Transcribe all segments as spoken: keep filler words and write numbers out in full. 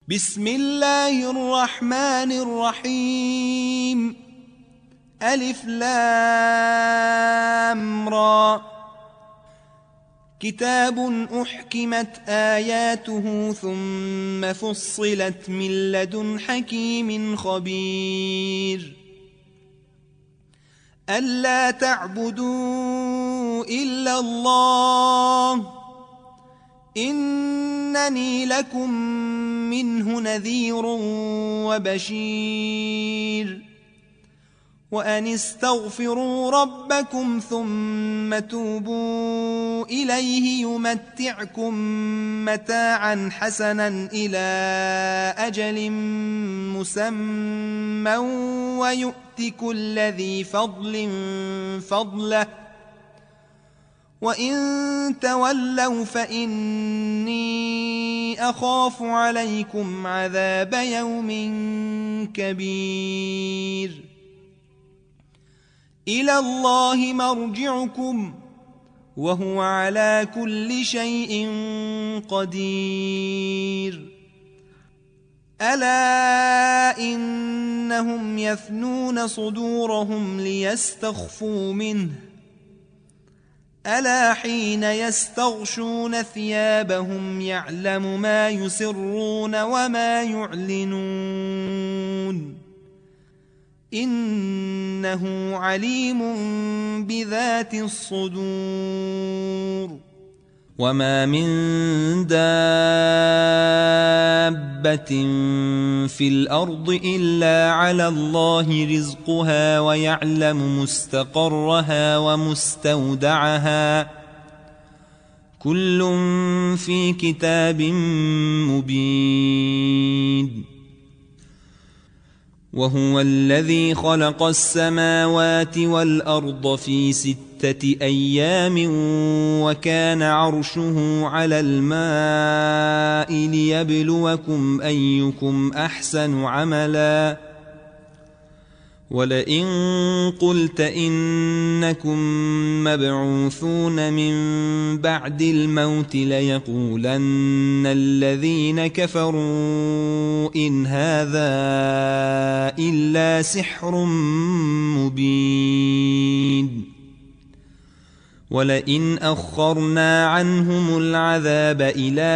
بسم الله الرحمن الرحيم. ألف لام را. كتاب أحكمت آياته ثم فصلت من لدن حكيم خبير. ألا تعبدوا إلا الله إنني لكم منه نذير وبشير. وأن استغفروا ربكم ثم توبوا إليه يمتعكم متاعا حسنا إلى أجل مسمى ويؤت كل ذي فضل فضله وإن تولوا فإني أخاف عليكم عذاب يوم كبير. إلى الله مرجعكم وهو على كل شيء قدير. ألا إنهم يثنون صدورهم ليستخفوا منه ألا حين يستغشون ثيابهم يعلم ما يسرون وما يعلنون إنه عليم بذات الصدور. وما من دابة في الأرض إلا على الله رزقها ويعلم مستقرها ومستودعها كل في كتاب مبين. وهو الذي خلق السماوات والأرض في ستة أيام وكان عرشه على الماء ليبلوكم أيكم أحسن عملا. ولئن قلت إنكم مبعوثون من بعد الموت ليقولن الذين كفروا إن هذا إلا سحر مبين. ولئن أخرنا عنهم العذاب إلى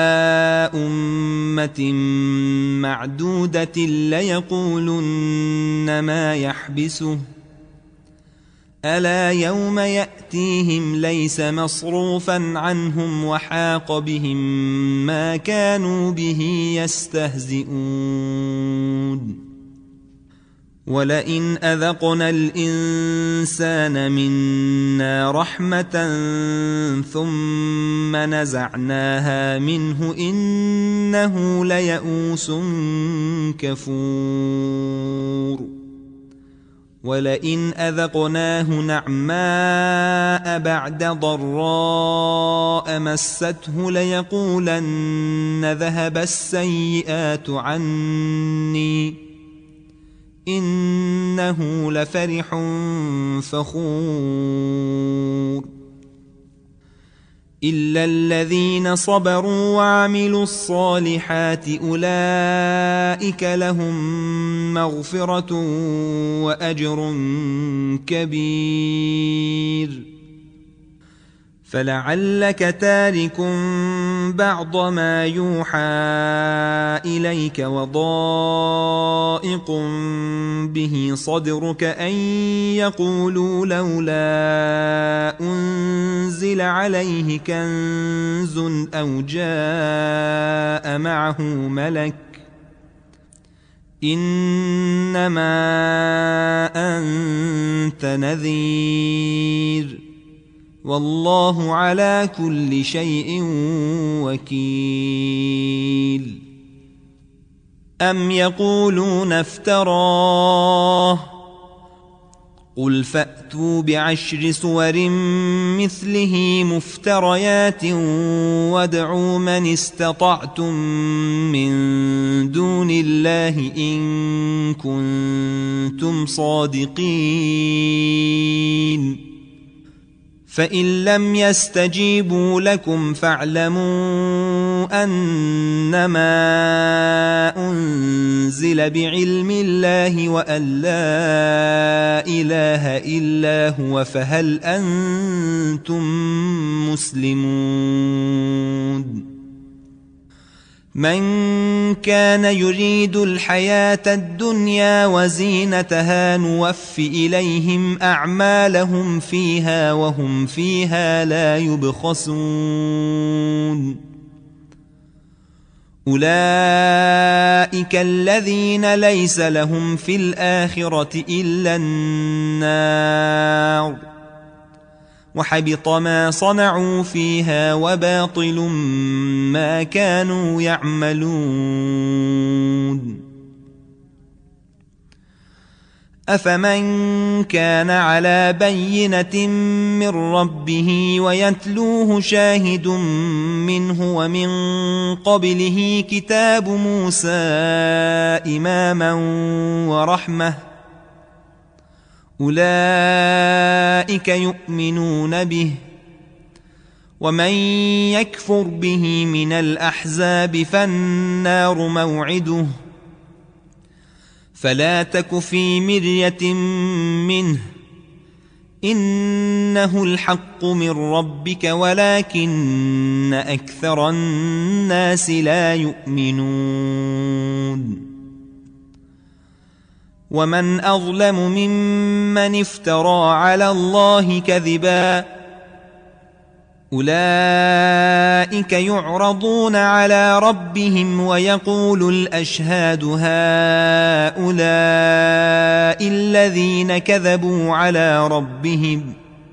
أمة معدودة ليقولن ما يحبسه ألا يوم يأتيهم ليس مصروفا عنهم وحاق بهم ما كانوا به يستهزئون. ولئن أذقنا الإنسان منا رحمة ثم نزعناها منه إنه ليئوس كفور. ولئن أذقناه نعماء بعد ضراء مسته ليقولن ذهب السيئات عني إنه لفرح فخور. إلا الذين صبروا وعملوا الصالحات أولئك لهم مغفرة وأجر كبير. فلعلك تارك بعض ما يوحى إليك وضائق به صدرك أن يقولوا لولا أنزل عليه كنز أو جاء معه ملك إنما أنت نذير والله على كل شيء وكيل. أم يقولون افتراه قل فأتوا بعشر سور مثله مفتريات وادعوا من استطعتم من دون الله إن كنتم صادقين. فإن لم يستجيبوا لكم فاعلموا أنما أنزل بعلم الله وأن لا إله إلا هو فهل أنتم مسلمون من كان يريد الحياة الدنيا وزينتها نوف إليهم أعمالهم فيها وهم فيها لا يبخسون أولئك الذين ليس لهم في الآخرة إلا النار وحبط ما صنعوا فيها وباطل ما كانوا يعملون أفمن كان على بينة من ربه ويتلوه شاهد منه ومن قبله كتاب موسى إماما ورحمة أولئك يؤمنون به ومن يكفر به من الأحزاب فالنار موعده فلا تك في مرية منه إنه الحق من ربك ولكن أكثر الناس لا يؤمنون ومن أظلم ممن افترى على الله كذبا أولئك يعرضون على ربهم ويقول الأشهاد هؤلاء الذين كذبوا على ربهم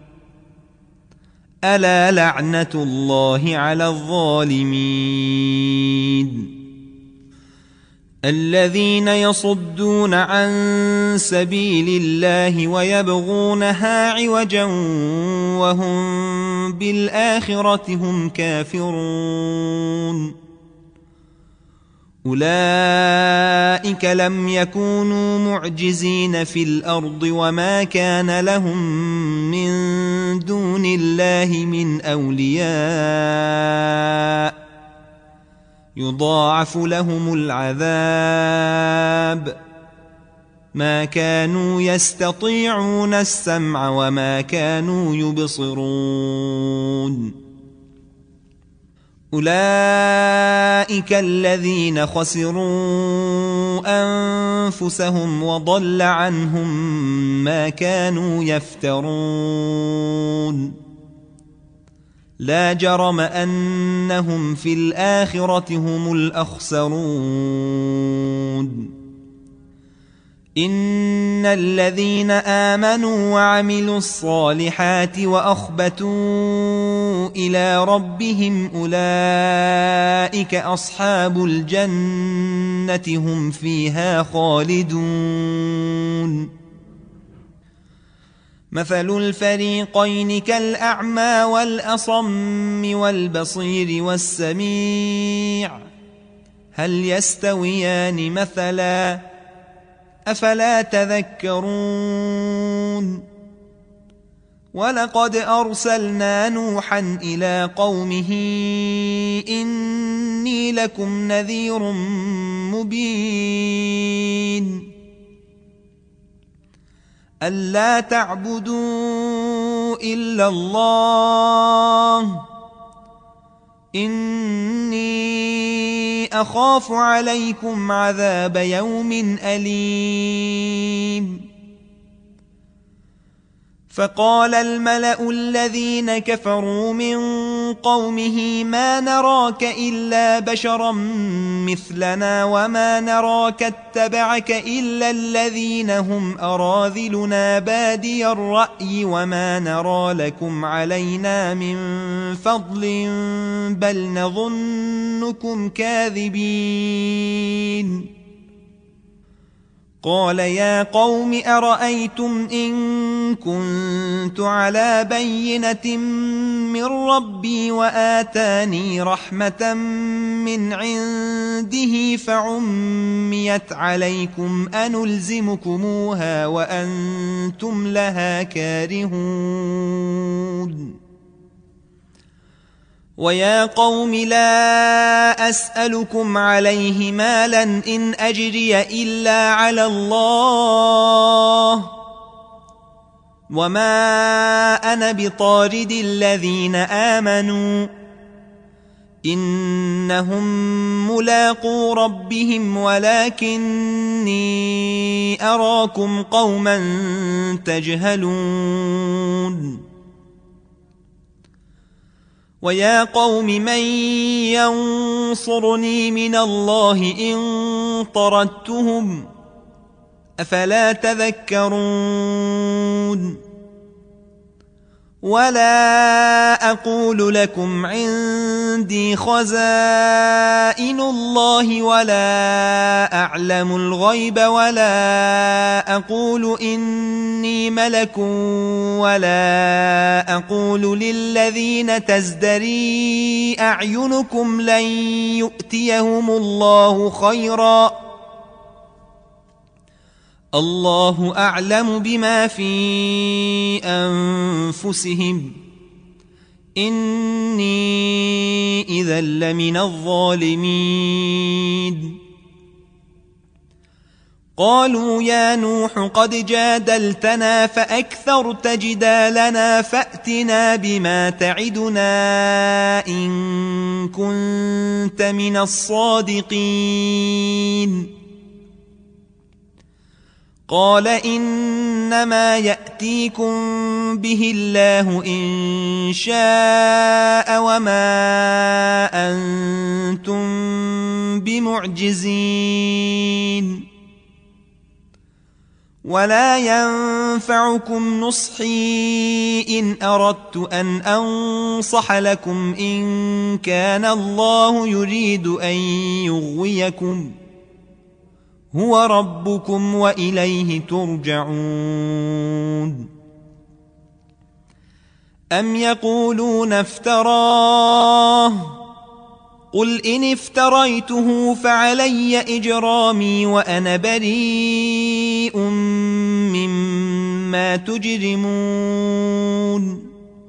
ألا لعنة الله على الظالمين الذين يصدون عن سبيل الله ويبغونها عوجا وهم بالآخرة هم كافرون أولئك لم يكونوا معجزين في الأرض وما كان لهم من دون الله من أولياء يضاعف لهم العذاب ما كانوا يستطيعون السمع وما كانوا يبصرون أولئك الذين خسروا أنفسهم وضل عنهم ما كانوا يفترون لا جرم أنهم في الآخرة هم الأخسرون إن الذين آمنوا وعملوا الصالحات وأخبتوا إلى ربهم أولئك أصحاب الجنة هم فيها خالدون مثل الفريقين كالأعمى والأصم والبصير والسميع هل يستويان مثلا أفلا تذكرون ولقد أرسلنا نوحا إلى قومه إني لكم نذير مبين ألا تعبدوا إلا الله إني أخاف عليكم عذاب يوم أليم فقال الملأ الذين كفروا من قومه ما نراك إلا بشرا مثلنا وما نراك اتبعك إلا الذين هم أراذلنا بادي الرأي وما نرى لكم علينا من فضل بل نظنكم كاذبين قال يا قوم أرأيتم إن كنت على بينة من ربي وآتاني رحمة من عنده فعميت عليكم أنلزمكموها وأنتم لها كارهون ويا قوم لا أسألكم عليه مالا إن أجري إلا على الله وما أنا بطارد الذين آمنوا إنهم ملاقو ربهم ولكني أراكم قوما تجهلون ويا قوم من ينصرني من الله إن طردتهم أفلا تذكرون ولا أقول لكم عندي خزائن الله ولا أعلم الغيب ولا أقول إني ملك ولا أقول للذين تزدري أعينكم لن يؤتيهم الله خيرا الله أعلم بما في أنفسهم إني إذا لمن الظالمين قالوا يا نوح قد جادلتنا فأكثرت جدالنا فأتنا بما تعدنا إن كنت من الصادقين قال إنما يأتيكم به الله إن شاء وما أنتم بمعجزين ولا ينفعكم نصحي إن أردت أن أنصح لكم إن كان الله يريد أن يغويكم هو ربكم وإليه ترجعون أم يقولون افتراه قل إن افتريته فعلي إجرامي وأنا بريء مما تجرمون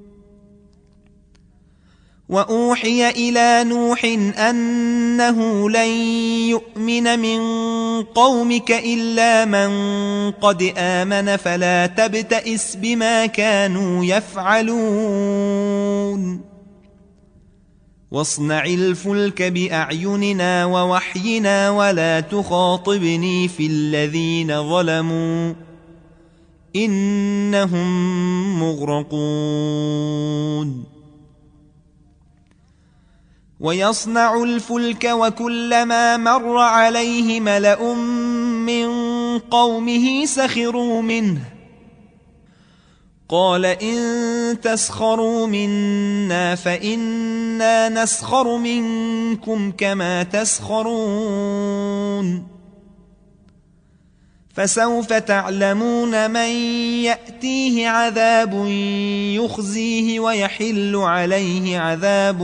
وأوحي إلى نوح أنه لن يؤمن من قومك إلا من قد آمن فلا تبتئس بما كانوا يفعلون واصنع الفلك بأعيننا ووحينا ولا تخاطبني في الذين ظلموا إنهم مغرقون ويصنع الفلك وكلما مر عليه ملأ من قومه سخروا منه قال إن تسخروا منا فإنا نسخر منكم كما تسخرون فسوف تعلمون من يأتيه عذاب يخزيه ويحل عليه عذاب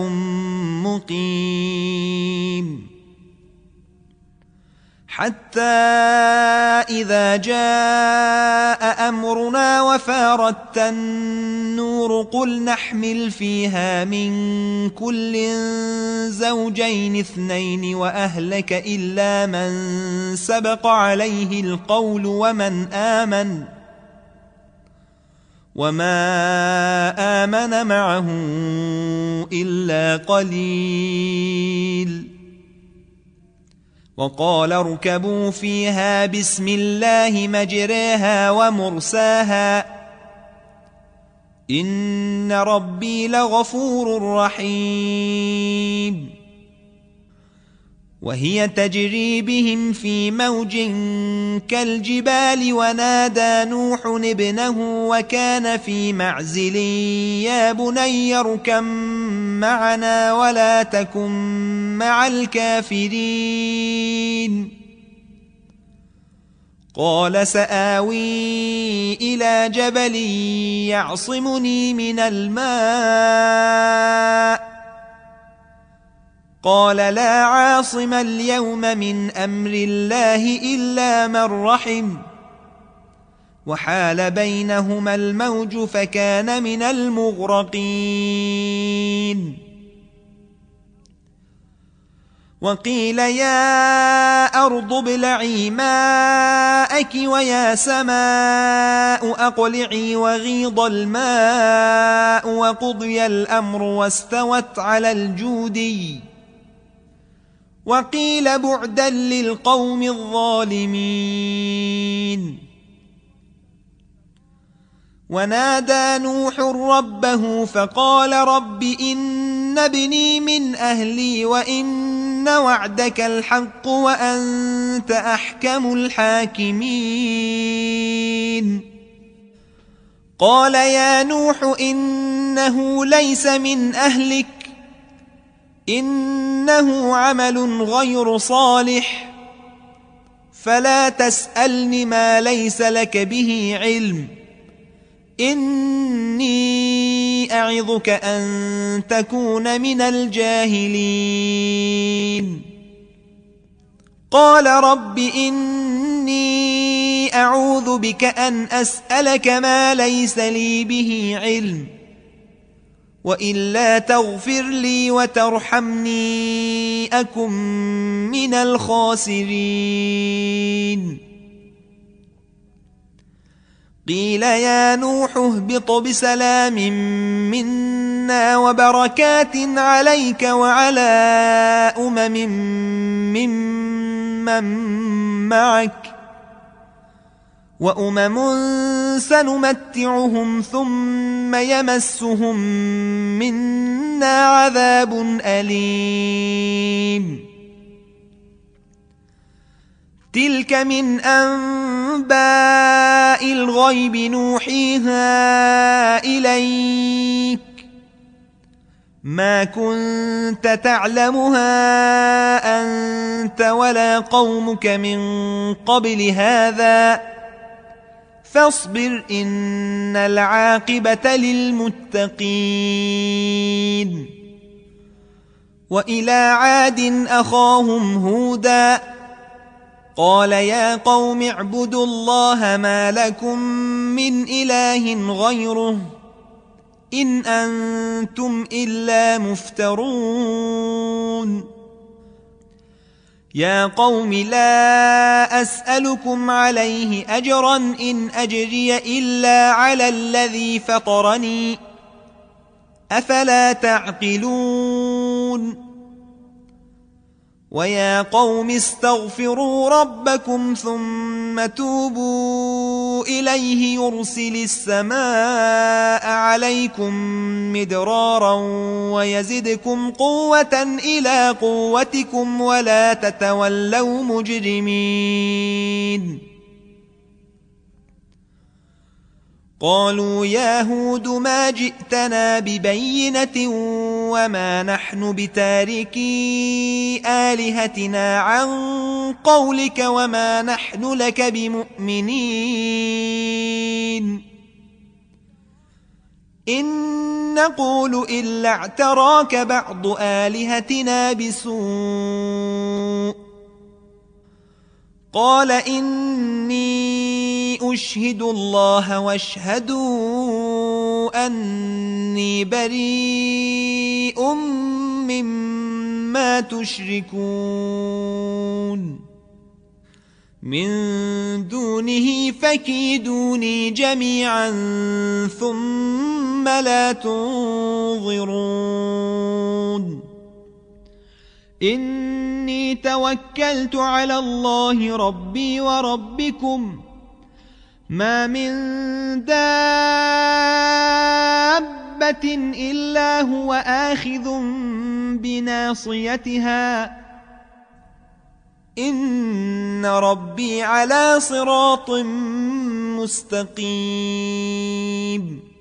مقيم حتى إذا جاء أمرنا وفارت النور قل نحمل فيها من كل زوجين اثنين وأهلك إلا من سبق عليه القول ومن آمن وما آمن معه إلا قليل وقال اركبوا فيها بسم الله مجريها ومرساها إن ربي لغفور رحيم وهي تجري بهم في موج كالجبال ونادى نوح ابنه وكان في معزل يا بني اركب معنا ولا تكن مع الكافرين قال سآوي إلى جبل يعصمني من الماء قال لا عاصم اليوم من أمر الله إلا من رحم وحال بينهما الموج فكان من المغرقين وقيل يا أرض ابلعي ماءك ويا سماء أقلعي وغيض الماء وقضي الأمر واستوت على الجودي وقيل بعدا للقوم الظالمين. ونادى نوح ربه فقال رب إن ابني من أهلي وإن وعدك الحق وأنت أحكم الحاكمين. قال يا نوح إنه ليس من أهلك إنه عمل غير صالح فلا تسألني ما ليس لك به علم إني أعظك أن تكون من الجاهلين. قال رب إني أعوذ بك أن أسألك ما ليس لي به علم وإلا تغفر لي وترحمني أكن من الخاسرين. قيل يا نوح اهبط بسلام منا وبركات عليك وعلى أمم ممن معك وأمم سنمتعهم ثم يمسهم منا عذاب أليم. تلك من أنباء الغيب نوحيها إليك ما كنت تعلمها أنت ولا قومك من قبل هذا فاصبر إن العاقبة للمتقين. وإلى عاد أخاهم هودا قال يا قوم اعبدوا الله ما لكم من إله غيره إن أنتم إلا مفترون. يا قوم لا أسألكم عليه أجرا إن أجري إلا على الذي فطرني أفلا تعقلون. ويا قوم استغفروا ربكم ثم توبوا إليه يرسل السماء عليكم مدرارا ويزدكم قوة إلى قوتكم ولا تتولوا مجرمين. قالوا يا هود ما جئتنا ببينة وما نحن بتاركي آلهتنا عن قولك وما نحن لك بمؤمنين إن نقول إلا اعتراك بعض آلهتنا بسوء. قال إني أشهد الله واشهدوا أني بريء مما تشركون من دونه فكيدوني جميعا ثم لا تنظرون. إني توكلت على الله ربي وربكم ما من دابة إلا هو آخذ بناصيتها إن ربي على صراط مستقيم.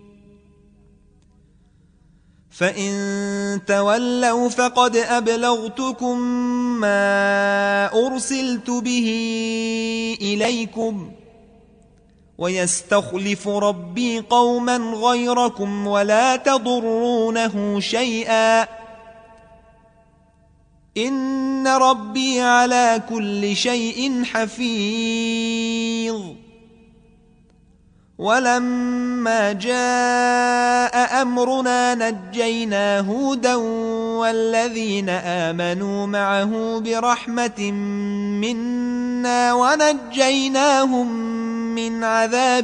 فإن تولوا فقد أبلغتكم ما أرسلت به إليكم ويستخلف ربي قوما غيركم ولا تضرونه شيئا إن ربي على كل شيء حفيظ. ولما جاء أمرنا نجينا هودا والذين آمنوا معه برحمة منا ونجيناهم من عذاب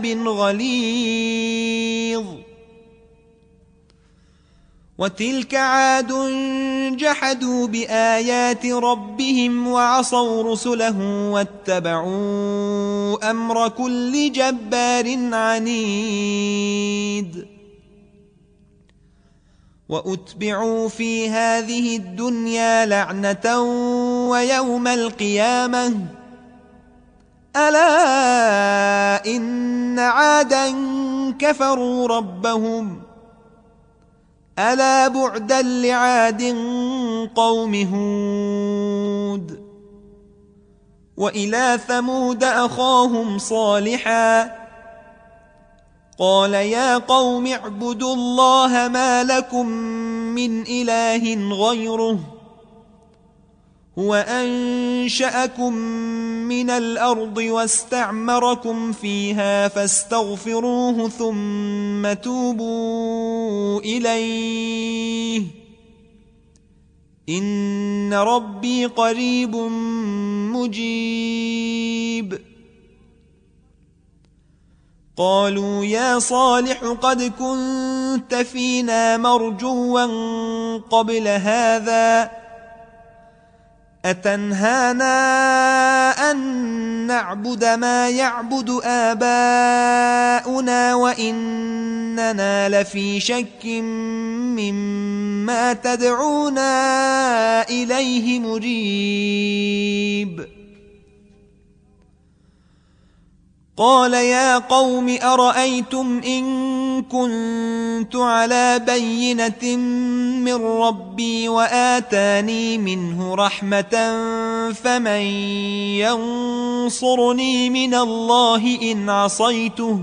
غليظ. وتلك عاد جحدوا بآيات ربهم وعصوا رسله واتبعوا أمر كل جبار عنيد. وأتبعوا في هذه الدنيا لعنة ويوم القيامة ألا إن عادا كفروا ربهم ألا بعدا لعاد قوم هود. وإلى ثمود أخاهم صالحا قال يا قوم اعبدوا الله ما لكم من إله غيره هو أنشأكم من الأرض واستعمركم فيها فاستغفروه ثم توبوا إليه إن ربي قريب مجيب. قالوا يا صالح قد كنت فينا مرجوا قبل هذا أتنهانا أن نعبد ما يعبد آباؤنا وإننا لفي شك مما تدعونا إليه مريب. قال يا قوم أرأيتم إن كنت على بينة من ربي وآتاني منه رحمة فمن ينصرني من الله إن عصيته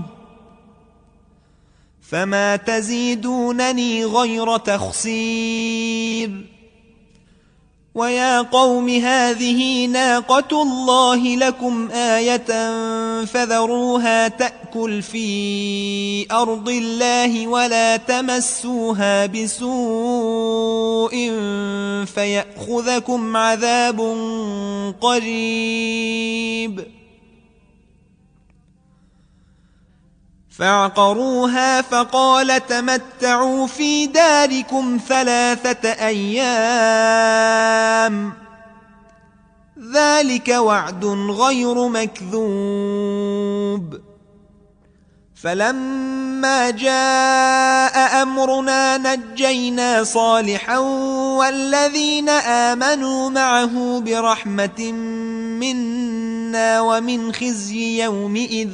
فما تزيدونني غير تخسير. ويا قوم هذه ناقة الله لكم آية فذروها تأكل في أرض الله ولا تمسوها بسوء فيأخذكم عذاب قريب. فعقروها فقال تمتعوا في داركم ثلاثة أيام ذلك وعد غير مكذوب. فلما جاء أمرنا نجينا صالحا والذين آمنوا معه برحمة منا ومن خزي يومئذ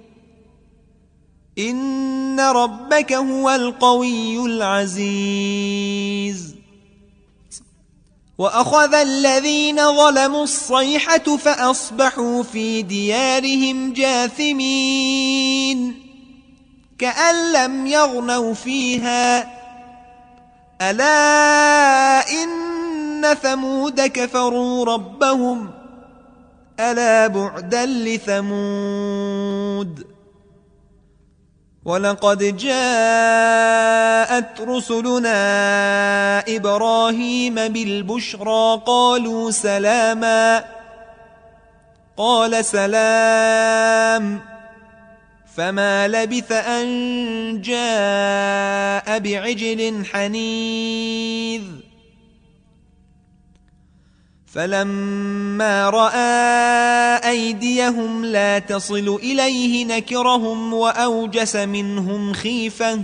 إن ربك هو القوي العزيز. وأخذ الذين ظلموا الصيحة فأصبحوا في ديارهم جاثمين كأن لم يغنوا فيها ألا إن ثمود كفروا ربهم ألا بعدا لثمود. ولقد جاءت رسلنا إبراهيم بالبشرى قالوا سلاما قال سلام فما لبث أن جاء بعجل حنيذ. فلما رأى أيديهم لا تصل إليه نكرهم وأوجس منهم خيفة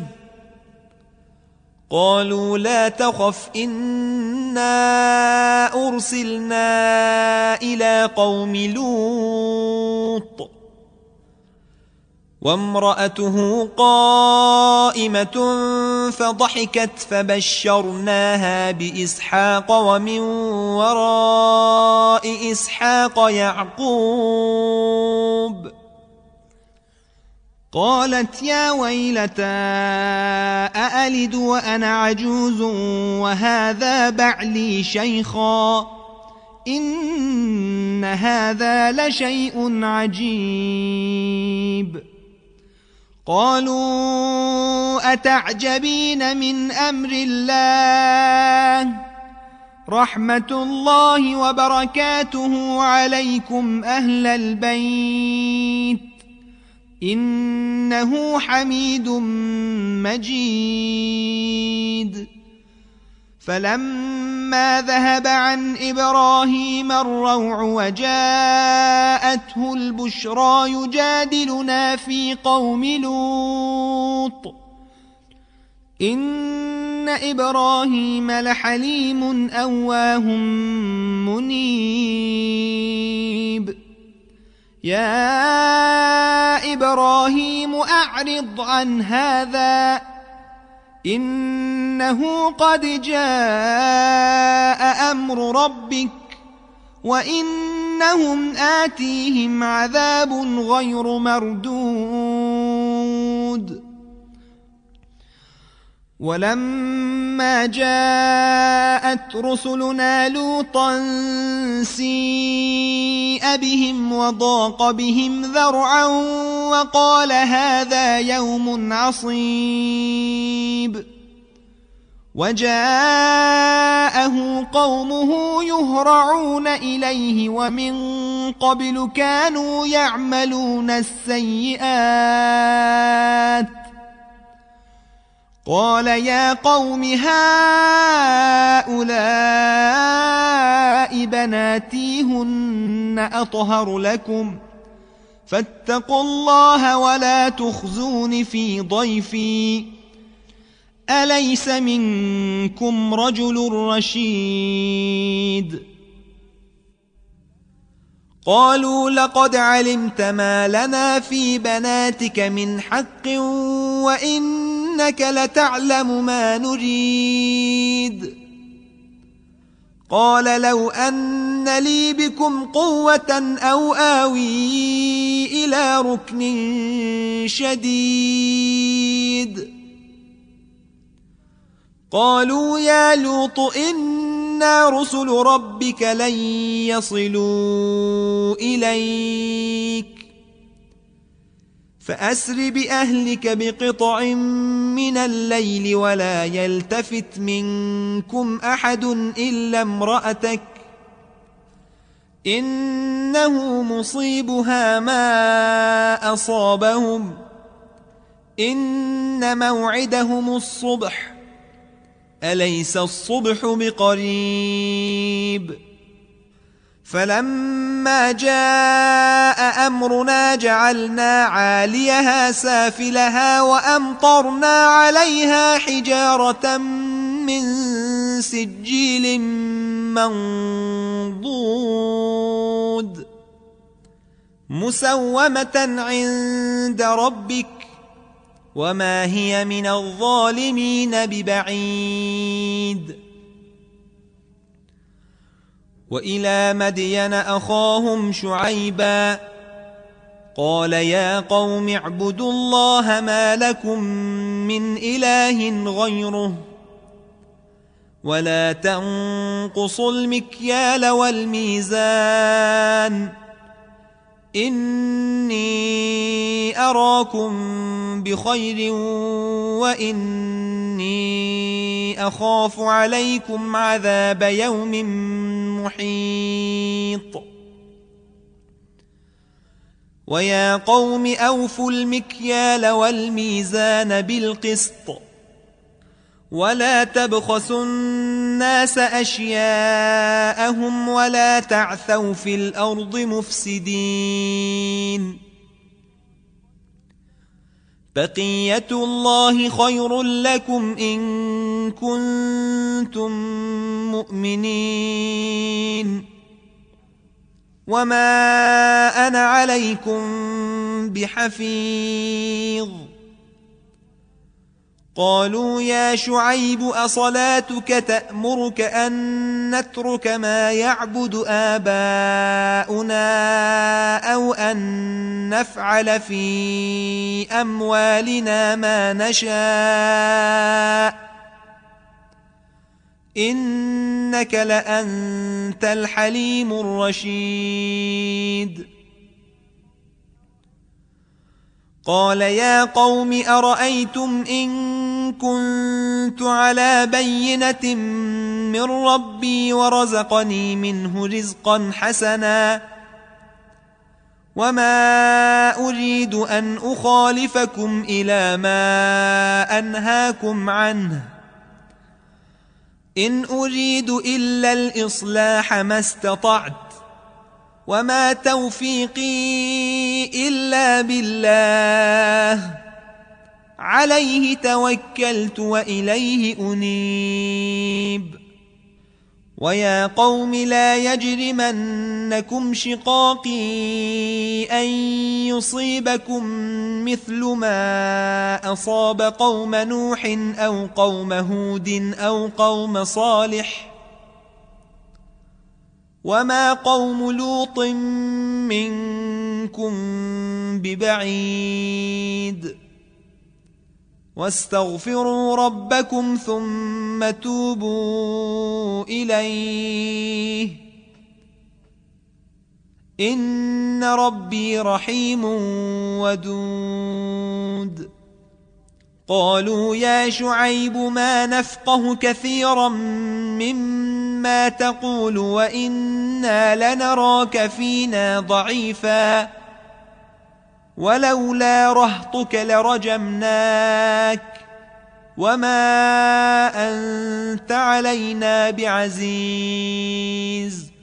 قالوا لا تخف إنا أرسلنا إلى قوم لوط وامرأته قائمة فضحكت فبشرناها بإسحاق ومن وراء إسحاق يعقوب قالت يا ويلتى أألد وأنا عجوز وهذا بعلي شيخا إن هذا لشيء عجيب. قالوا أتعجبين من أمر الله رحمة الله وبركاته عليكم أهل البيت إنه حميد مجيد. فلما ذهب عن إبراهيم الروع وجاءته البشرى يجادلنا في قوم لوط إن إبراهيم لحليم أواه منيب. يا إبراهيم أعرض عن هذا إنه قد جاء أمر ربك وإنهم آتيهم عذاب غير مردود. ولما جاءت رسلنا لوطا سيء بهم وضاق بهم ذرعا وقال هذا يوم عصيب. وجاءه قومه يهرعون إليه ومن قبل كانوا يعملون السيئات قال يا قوم هؤلاء بناتي هن أطهر لكم فاتقوا الله ولا تخزون في ضيفي أليس منكم رجل رشيد. قالوا لقد علمت ما لنا في بناتك من حق وإنك لتعلم ما نريد. قال لو أن لي بكم قوة أو آوي إلى ركن شديد. قالوا يا لوط إنا رسل ربك لن يصلوا إليك فأسر بأهلك بقطع من الليل ولا يلتفت منكم أحد إلا امرأتك إنه مصيبها ما أصابهم إن موعدهم الصبح أليس الصبح بقريب. فلما جاء أمرنا جعلنا عاليها سافلها وأمطرنا عليها حجارة من سجيل منضود مسومة عند ربك وما هي من الظالمين ببعيد. وإلى مدين أخاهم شعيبا قال يا قوم اعبدوا الله ما لكم من إله غيره ولا تنقصوا المكيال والميزان إني أراكم بخير وإني أخاف عليكم عذاب يوم محيط. ويا قوم أوفوا المكيال والميزان بالقسط ولا تبخسوا الناس أشياءهم ولا تعثوا في الأرض مفسدين. بقية الله خير لكم إن كنتم مؤمنين وما أنا عليكم بحفيظ. قالوا يا شعيب أصلاتك تأمرك أن نترك ما يعبد آباؤنا أو أن نفعل في أموالنا ما نشاء إنك لأنت الحليم الرشيد. قال يا قوم أرأيتم إن كنت على بينة من ربي ورزقني منه رزقا حسنا وما أريد أن أخالفكم إلى ما أنهاكم عنه إن أريد إلا الإصلاح ما استطعت وما توفيقي إلا بالله عليه توكلت وإليه أنيب ويا قوم لا يجرمنكم شقاقي أن يصيبكم مثل ما أصاب قوم نوح أو قوم هود أو قوم صالح وما قوم لوط منكم ببعيد واستغفروا ربكم ثم توبوا إليه إن ربي رحيم ودود قالوا يا شعيب ما نفقه كثيرا مما تقول وإنا لنراك فينا ضعيفا ولولا رهطك لرجمناك وما أنت علينا بعزيز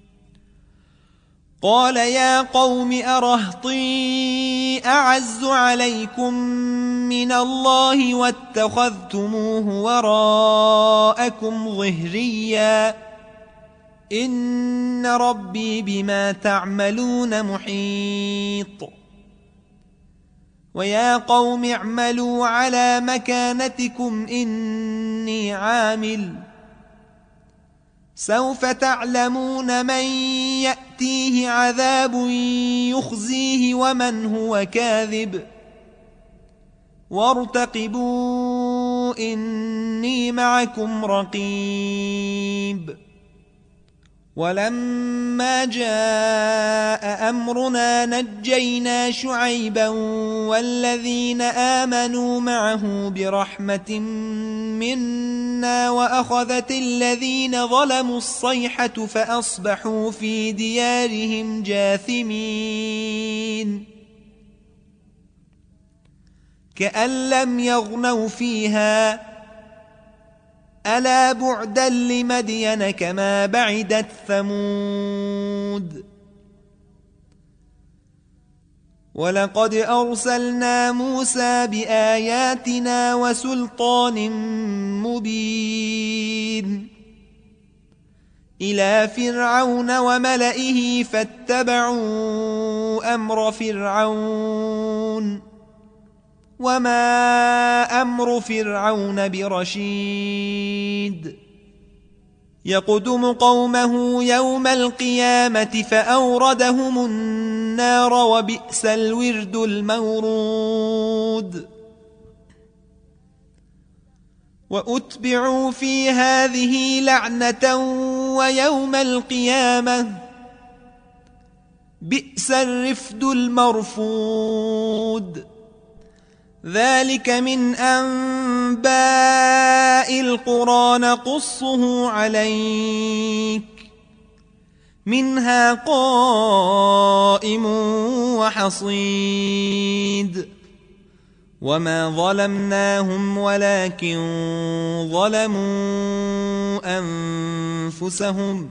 قال يا قوم أرهطي أعز عليكم من الله واتخذتموه وراءكم ظهريا إن ربي بما تعملون محيط ويا قوم اعملوا على مكانتكم إني عامل سوف تعلمون من يأتيه عذاب يخزيه ومن هو كاذب وارتقبوا إني معكم رقيب ولما جاء أمرنا نجينا شعيبا والذين آمنوا معه برحمة منا وأخذت الذين ظلموا الصيحة فأصبحوا في ديارهم جاثمين كأن لم يغنوا فيها ألا بعدا لمدين كما بعدت ثمود ولقد أرسلنا موسى بآياتنا وسلطان مبين إلى فرعون وملئه فاتبعوا أمر فرعون وما أمر فرعون برشيد يقدم قومه يوم القيامة فأوردهم النار وبئس الورد المورود وأتبعوا في هذه لعنة ويوم القيامة بئس الرفد المرفود ذلك من أنباء القرى نقصه عليك منها قائم وحصيد وما ظلمناهم ولكن ظلموا أنفسهم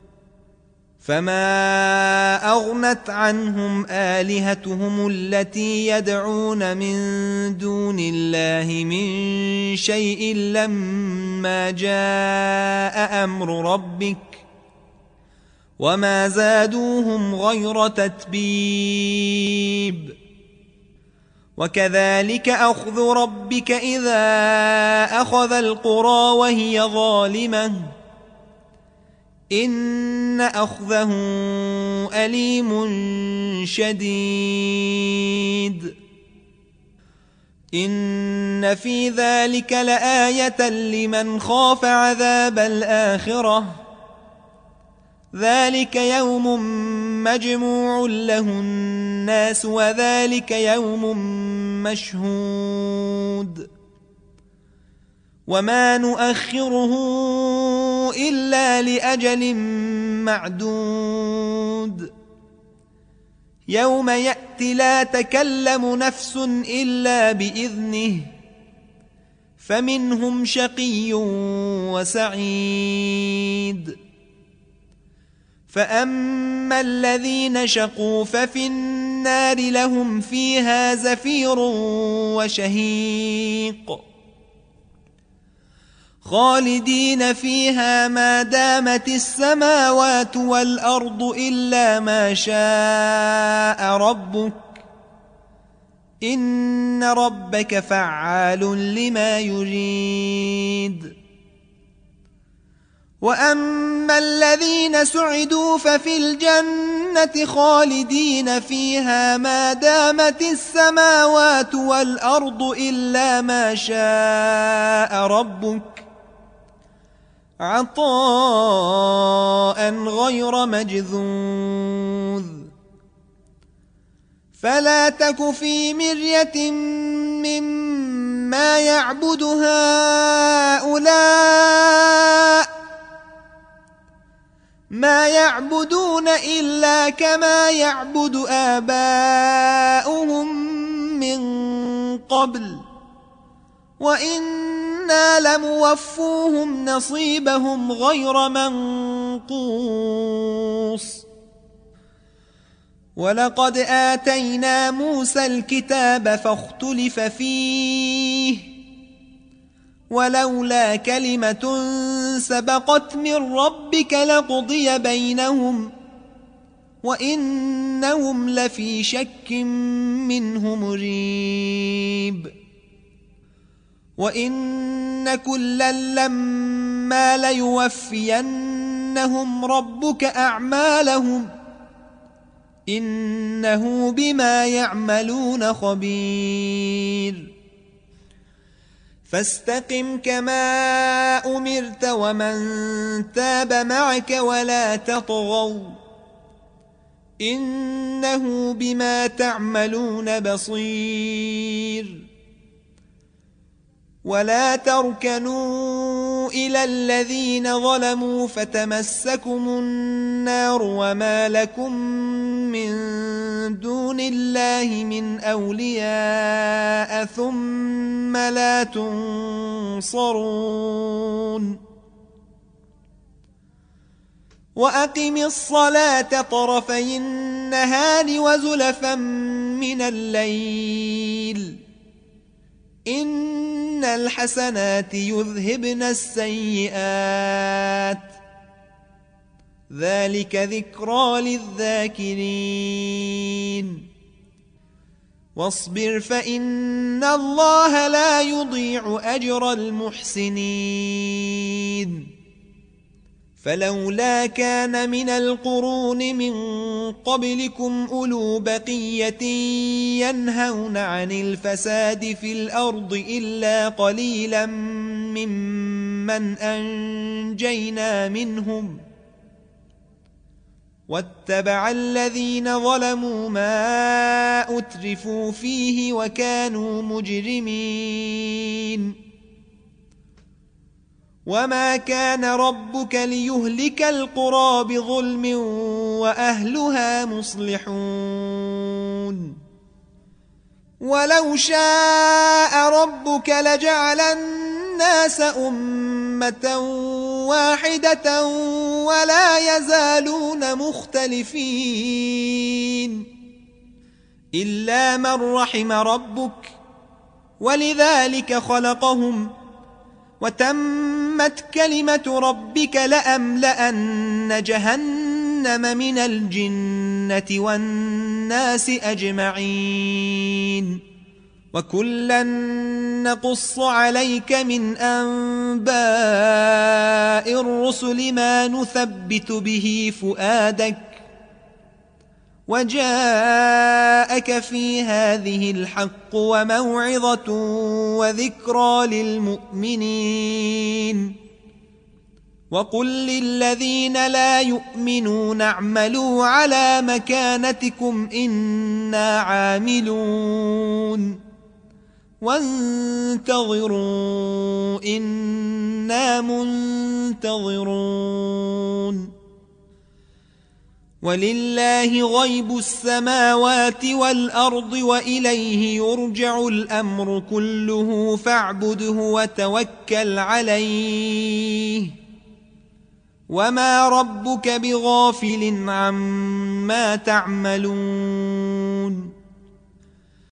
فما أغنت عنهم آلهتهم التي يدعون من دون الله من شيء لما جاء أمر ربك وما زادوهم غير تتبيب وكذلك أخذ ربك إذا أخذ القرى وهي ظالمة إن أخذه أليم شديد إن في ذلك لآية لمن خاف عذاب الآخرة ذلك يوم مجموع له الناس وذلك يوم مشهود وما نؤخره إلا لأجل معدود يوم يأتي لا تكلم نفس إلا بإذنه فمنهم شقي وسعيد فأما الذين شقوا ففي النار لهم فيها زفير وشهيق خالدين فيها ما دامت السماوات والأرض إلا ما شاء ربك إن ربك فعال لما يريد وأما الذين سعدوا ففي الجنة خالدين فيها ما دامت السماوات والأرض إلا ما شاء ربك عطاء غير مجذوذ فلا تك في مرية مما يعبد هؤلاء ما يعبدون إلا كما يعبد آباؤهم من قبل وإنا لموفوهم نصيبهم غير منقوص ولقد آتينا موسى الكتاب فاختلف فيه ولولا كلمة سبقت من ربك لقضي بينهم وإنهم لفي شك منه مريب وإن كلا لما ليوفينهم ربك أعمالهم إنه بما يعملون خبير فاستقم كما أمرت ومن تاب معك ولا تطغوا إنه بما تعملون بصير ولا تركنوا إلى الذين ظلموا فتمسكم النار وما لكم من دون الله من أولياء ثم لا تنصرون وأقم الصلاة طرفي النهار وزلفا من الليل إن الحسنات يذهبن السيئات ذلك ذكرى للذاكرين واصبر فإن الله لا يضيع أجر المحسنين فلولا كان من القرون من قبلكم أولو بقية ينهون عن الفساد في الأرض إلا قليلا ممن أنجينا منهم واتبع الذين ظلموا ما أترفوا فيه وكانوا مجرمين وما كان ربك ليهلك القرى بظلم وأهلها مصلحون ولو شاء ربك لجعل الناس أمة واحدة ولا يزالون مختلفين إلا من رحم ربك ولذلك خلقهم وتمت كلمة ربك لأملأن جهنم من الجنة والناس أجمعين وكلا نقص عليك من أنباء الرسل ما نثبت به فؤادك وجاءك في هذه الحق وموعظة وذكرى للمؤمنين وقل للذين لا يؤمنون اعملوا على مكانتكم إنا عاملون وانتظروا إنا منتظرون ولله غيب السماوات والأرض وإليه يرجع الأمر كله فاعبده وتوكل عليه وما ربك بغافل عما تعملون